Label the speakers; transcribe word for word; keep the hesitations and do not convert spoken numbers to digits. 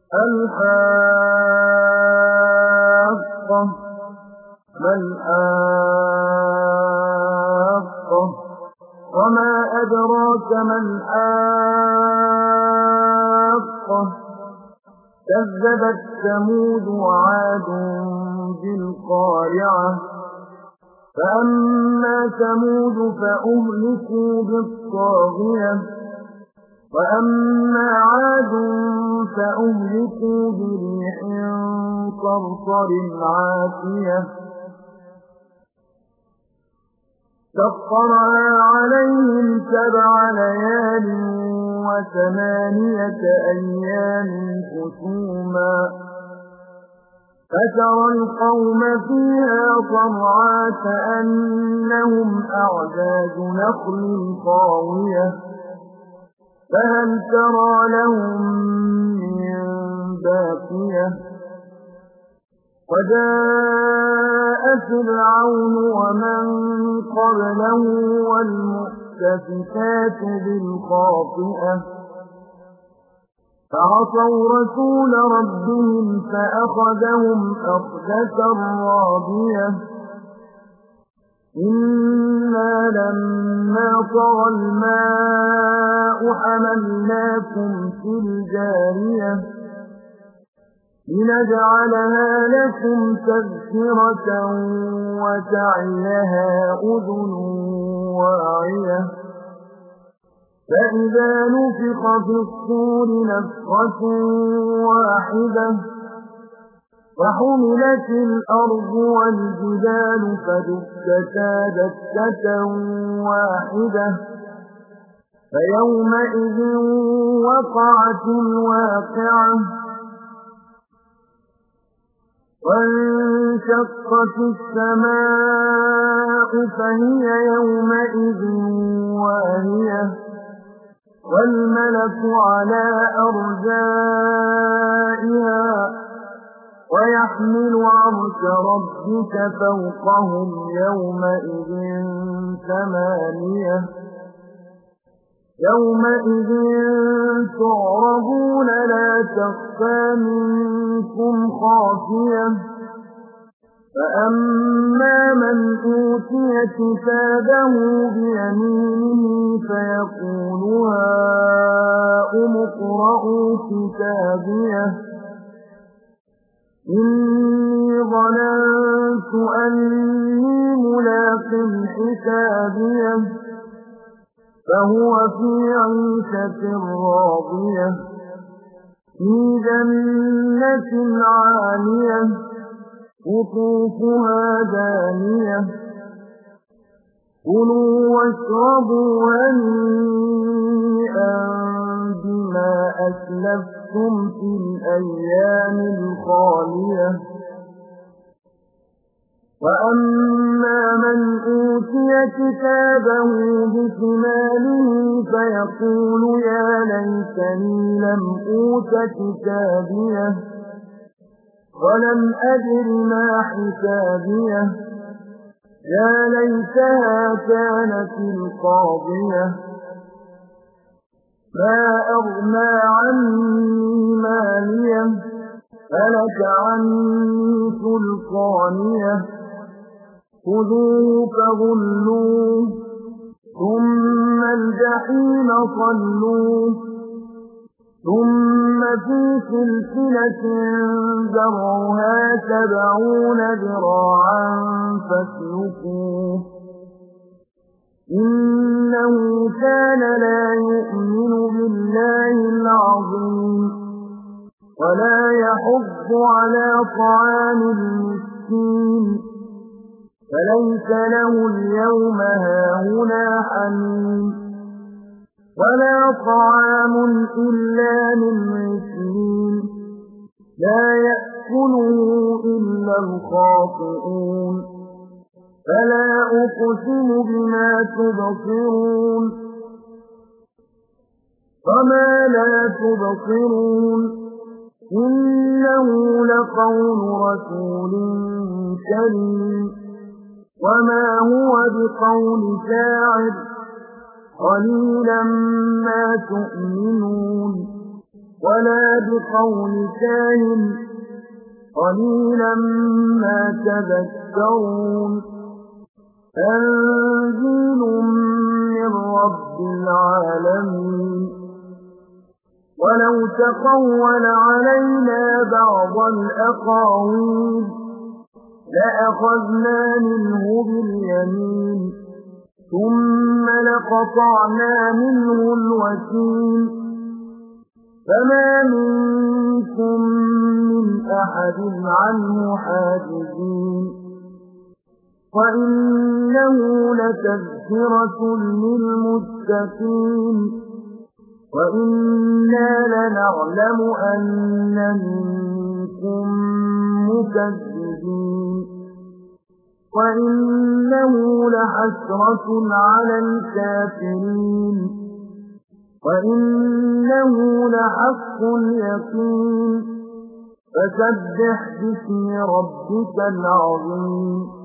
Speaker 1: الحاقة ما الحاقة وما أدراك ما الحاقة كذبت ثمود وعاد بالقارعة فأما ثمود فأهلكوا بالطاغية وأما عاد فأهلكوا بريح صرصر عاتية سخرها عليهم سبع ليال وثمانية أيام حسوما فترى القوم فيها صرعى كأنهم أعجاز نخل خاوية فهل ترى لهم من باقية وجاء فرعون ومن قبله والمؤتفكات بالخاطئة فعصوا رسول ربهم فأخذهم أخذة رابية إنا لما طغى الماء حملناكم في الجارية لنجعلها لكم تذكرة وتعيها أذن واعية فإذا نفخ في الصور نفخة واحدة وحملت الأرض والجبال فدكتا دكة واحدة فيومئذ وقعت الواقعة وانشقت السماء فهي يومئذ واهية والملك على أرجائها ويحمل عرش ربك فوقهم يومئذ ثمانية يومئذ تعرضون لا تخفى منكم خافية فأما من أوتي كتابه بيمينه فيقول هاؤم اقرءوا كتابيه إني ظننت أني ملاق حسابيه فهو في عيشة راضية في جنة عالية قطوفها دانية كلوا واشربوا هنيئا بما أسلفتم في الأيام الخالية وأما من أوتي كتابه بشماله فيقول يا ليتني لم أوت كتابيه ولم أدر ما حسابيه يا ليتها كانت القاضية ما أغنى عني ماليه هلك عني سلطانيه خذوه فغلوه ثم الجحيم صلوه ثم في سلسلة ذرعها سبعون ذراعا فاسلكوه إنه كان لا يؤمن بالله العظيم ولا يحض على طعام المسكين فليس له اليوم هاهنا حميم ولا طعام إلا من غسلين لا يأكله إلا الخاطئون فلا أقسم بما تبصرون وما لا تبصرون إنه لقول رسول كريم وما هو بقول شاعر قليلا ما تؤمنون ولا بقول كاهن قليلا ما تذكرون تنزيل من رب العالمين ولو تقول علينا بعض الأقاويل لأخذنا منه باليمين ثم لقطعنا منه الوتين فما منكم من أحد عنه حاجزين وإنه لتذكرة للمتقين وإنا لنعلم أن منكم مكذبين وإنه لحسرة على الكافرين وإنه لحق اليقين فسبح باسم ربك العظيم